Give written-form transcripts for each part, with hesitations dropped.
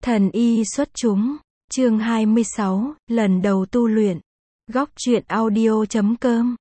Thần y xuất chúng, chương 26, lần đầu tu luyện. Góc truyện audio.com.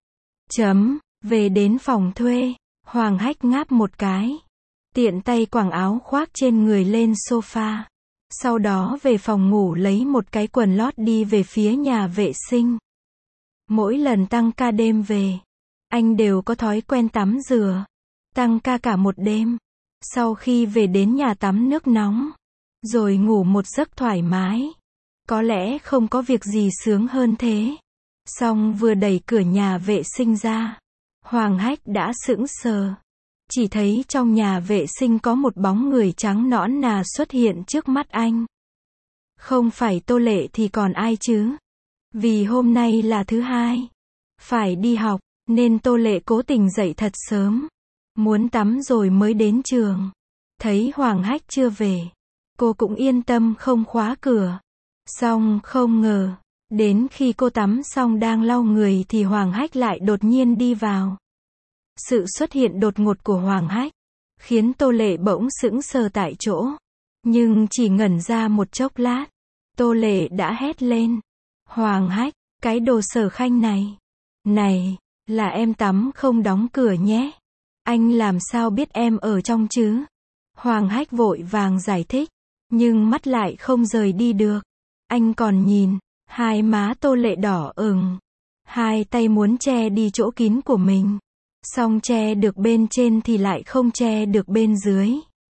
Về đến phòng thuê, Hoàng Hách ngáp một cái. Tiện tay quàng áo khoác trên người lên sofa. Sau đó về phòng ngủ lấy một cái quần lót đi về phía nhà vệ sinh. Mỗi lần tăng ca đêm về, anh đều có thói quen tắm rửa. Tăng ca cả một đêm. Sau khi về đến nhà tắm nước nóng, rồi ngủ một giấc thoải mái. Có lẽ không có việc gì sướng hơn thế. Xong vừa đẩy cửa nhà vệ sinh ra, Hoàng Hách đã sững sờ. Chỉ thấy trong nhà vệ sinh có một bóng người trắng nõn nà xuất hiện trước mắt anh. Không phải Tô Lệ thì còn ai chứ? Vì hôm nay là thứ hai, phải đi học, nên Tô Lệ cố tình dậy thật sớm. Muốn tắm rồi mới đến trường. Thấy Hoàng Hách chưa về, cô cũng yên tâm không khóa cửa. Xong không ngờ, đến khi cô tắm xong đang lau người thì Hoàng Hách lại đột nhiên đi vào. Sự xuất hiện đột ngột của Hoàng Hách khiến Tô Lệ bỗng sững sờ tại chỗ. Nhưng chỉ ngẩn ra một chốc lát, Tô Lệ đã hét lên. Hoàng Hách, cái đồ sở khanh này. Này, là em tắm không đóng cửa nhé. Anh làm sao biết em ở trong chứ? Hoàng Hách vội vàng giải thích, nhưng mắt lại không rời đi được. Anh còn nhìn, hai má Tô Lệ đỏ ửng. Hai tay muốn che đi chỗ kín của mình. Xong che được bên trên thì lại không che được bên dưới.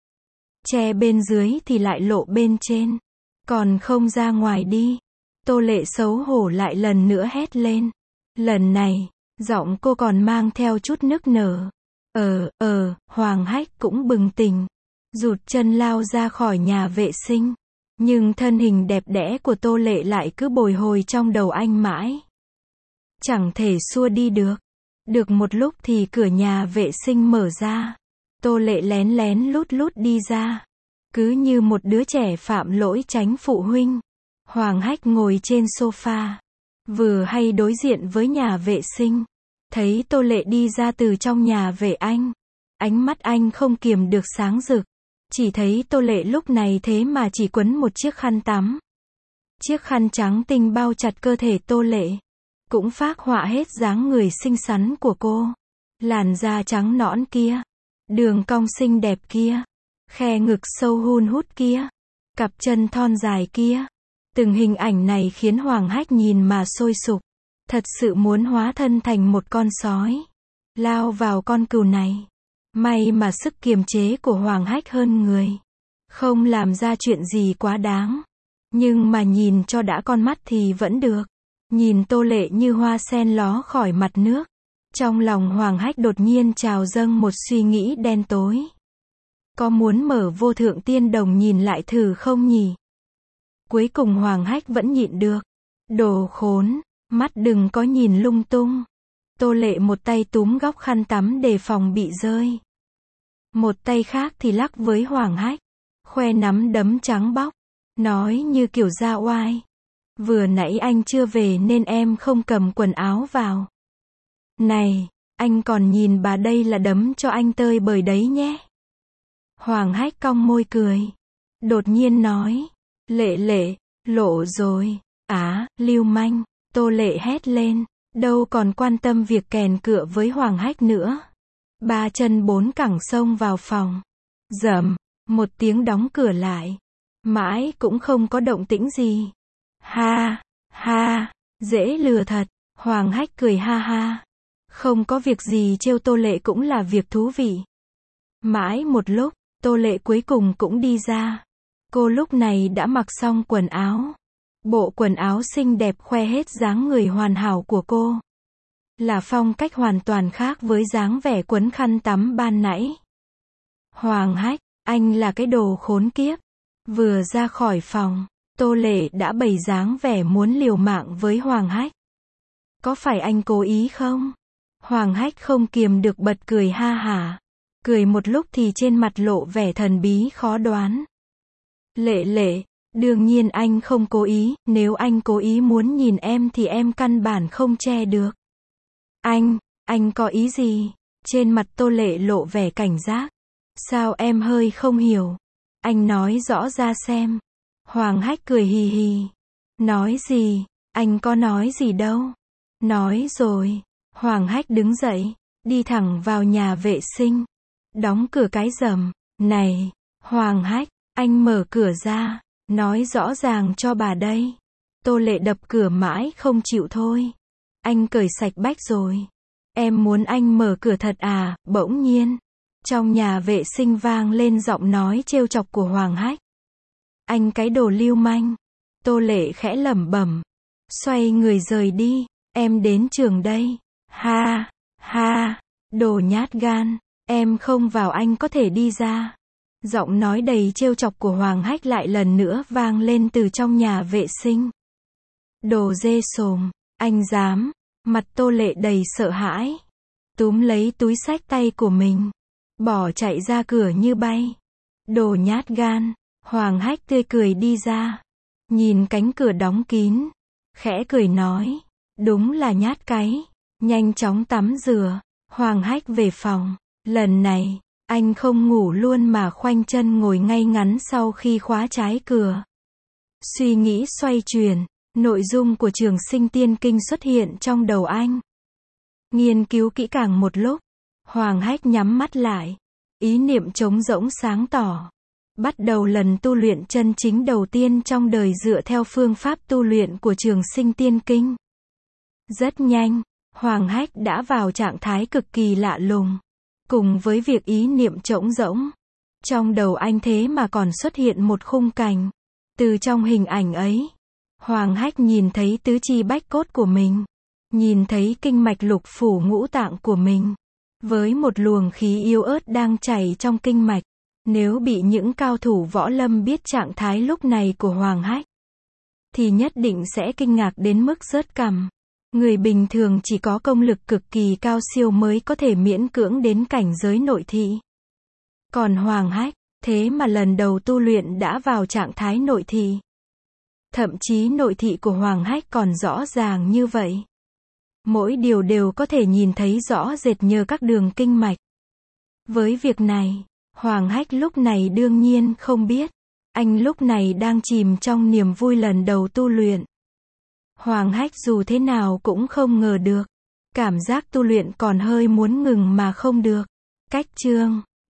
Che bên dưới thì lại lộ bên trên. Còn không ra ngoài đi. Tô Lệ xấu hổ lại lần nữa hét lên. Lần này, giọng cô còn mang theo chút nức nở. Hoàng Hách cũng bừng tỉnh. Rụt chân lao ra khỏi nhà vệ sinh. Nhưng thân hình đẹp đẽ của Tô Lệ lại cứ bồi hồi trong đầu anh mãi. Chẳng thể xua đi được. Được một lúc thì cửa nhà vệ sinh mở ra. Tô Lệ lén lén lút lút đi ra. Cứ như một đứa trẻ phạm lỗi tránh phụ huynh. Hoàng Hách ngồi trên sofa. Vừa hay đối diện với nhà vệ sinh. Thấy Tô Lệ đi ra từ trong nhà vệ anh. Ánh mắt anh không kiềm được sáng rực. Chỉ thấy Tô Lệ lúc này thế mà chỉ quấn một chiếc khăn tắm. Chiếc khăn trắng tinh bao chặt cơ thể Tô Lệ. Cũng phác họa hết dáng người xinh xắn của cô. Làn da trắng nõn kia. Đường cong xinh đẹp kia. Khe ngực sâu hun hút kia. Cặp chân thon dài kia. Từng hình ảnh này khiến Hoàng Hách nhìn mà sôi sục. Thật sự muốn hóa thân thành một con sói. Lao vào con cừu này. May mà sức kiềm chế của Hoàng Hách hơn người. Không làm ra chuyện gì quá đáng. Nhưng mà nhìn cho đã con mắt thì vẫn được. Nhìn Tô Lệ như hoa sen ló khỏi mặt nước. Trong lòng Hoàng Hách đột nhiên trào dâng một suy nghĩ đen tối. Có muốn mở Vô Thượng Tiên Đồng nhìn lại thử không nhỉ? Cuối cùng Hoàng Hách vẫn nhịn được. Đồ khốn, mắt đừng có nhìn lung tung. Tô Lệ một tay túm góc khăn tắm đề phòng bị rơi. Một tay khác thì lắc với Hoàng Hách. Khoe nắm đấm trắng bóc. Nói như kiểu ra oai. Vừa nãy anh chưa về nên em không cầm quần áo vào. Này, anh còn nhìn bà đây là đấm cho anh tơi bời đấy nhé. Hoàng Hách cong môi cười. Đột nhiên nói. Lệ, lộ rồi. Lưu manh. Tô Lệ hét lên. Đâu còn quan tâm việc kèn cựa với Hoàng Hách nữa. Ba chân bốn cẳng xông vào phòng. Rầm, một tiếng đóng cửa lại. Mãi cũng không có động tĩnh gì. Ha, dễ lừa thật. Hoàng Hách cười ha ha. Không có việc gì trêu Tô Lệ cũng là việc thú vị. Mãi một lúc, Tô Lệ cuối cùng cũng đi ra. Cô lúc này đã mặc xong quần áo. Bộ quần áo xinh đẹp khoe hết dáng người hoàn hảo của cô. Là phong cách hoàn toàn khác với dáng vẻ quấn khăn tắm ban nãy. Hoàng Hách, anh là cái đồ khốn kiếp. Vừa ra khỏi phòng, Tô Lệ đã bày dáng vẻ muốn liều mạng với Hoàng Hách. Có phải anh cố ý không? Hoàng Hách không kiềm được bật cười ha hả. Cười một lúc thì trên mặt lộ vẻ thần bí khó đoán. Lệ, đương nhiên anh không cố ý, nếu anh cố ý muốn nhìn em thì em căn bản không che được. Anh có ý gì? Trên mặt Tô Lệ lộ vẻ cảnh giác. Sao em hơi không hiểu? Anh nói rõ ra xem. Hoàng Hách cười hì hì. Nói gì? Anh có nói gì đâu. Nói rồi. Hoàng Hách đứng dậy, đi thẳng vào nhà vệ sinh. Đóng cửa cái rầm. Này, Hoàng Hách, anh mở cửa ra. Nói rõ ràng cho bà đây. Tô Lệ đập cửa mãi không chịu thôi. Anh cởi sạch bách rồi. Em muốn anh mở cửa thật à? Bỗng nhiên, trong nhà vệ sinh vang lên giọng nói trêu chọc của Hoàng Hách. Anh cái đồ lưu manh. Tô Lệ khẽ lẩm bẩm. Xoay người rời đi. Em đến trường đây. Ha, ha, đồ nhát gan. Em không vào anh có thể đi ra. Giọng nói đầy trêu chọc của Hoàng Hách lại lần nữa vang lên từ trong nhà vệ sinh. Đồ dê sồm, anh dám. Mặt Tô Lệ đầy sợ hãi. Túm lấy túi xách tay của mình. Bỏ chạy ra cửa như bay. Đồ nhát gan. Hoàng Hách tươi cười đi ra. Nhìn cánh cửa đóng kín. Khẽ cười nói. Đúng là nhát cái. Nhanh chóng tắm rửa. Hoàng Hách về phòng. Lần này, anh không ngủ luôn mà khoanh chân ngồi ngay ngắn sau khi khóa trái cửa. Suy nghĩ xoay chuyển. Nội dung của Trường Sinh Tiên Kinh xuất hiện trong đầu anh. Nghiên cứu kỹ càng một lúc. Hoàng Hách nhắm mắt lại. Ý niệm trống rỗng sáng tỏ. Bắt đầu lần tu luyện chân chính đầu tiên trong đời dựa theo phương pháp tu luyện của Trường Sinh Tiên Kinh. Rất nhanh, Hoàng Hách đã vào trạng thái cực kỳ lạ lùng. Cùng với việc ý niệm trống rỗng, trong đầu anh thế mà còn xuất hiện một khung cảnh. Từ trong hình ảnh ấy, Hoàng Hách nhìn thấy tứ chi bách cốt của mình. Nhìn thấy kinh mạch lục phủ ngũ tạng của mình. Với một luồng khí yếu ớt đang chảy trong kinh mạch. Nếu bị những cao thủ võ lâm biết trạng thái lúc này của Hoàng Hách, thì nhất định sẽ kinh ngạc đến mức rớt cằm. Người bình thường chỉ có công lực cực kỳ cao siêu mới có thể miễn cưỡng đến cảnh giới nội thị. Còn Hoàng Hách, thế mà lần đầu tu luyện đã vào trạng thái nội thị. Thậm chí nội thị của Hoàng Hách còn rõ ràng như vậy. Mỗi điều đều có thể nhìn thấy rõ rệt nhờ các đường kinh mạch. Với việc này, Hoàng Hách lúc này đương nhiên không biết. Anh lúc này đang chìm trong niềm vui lần đầu tu luyện. Hoàng Hách dù thế nào cũng không ngờ được. Cảm giác tu luyện còn hơi muốn ngừng mà không được. Cách chương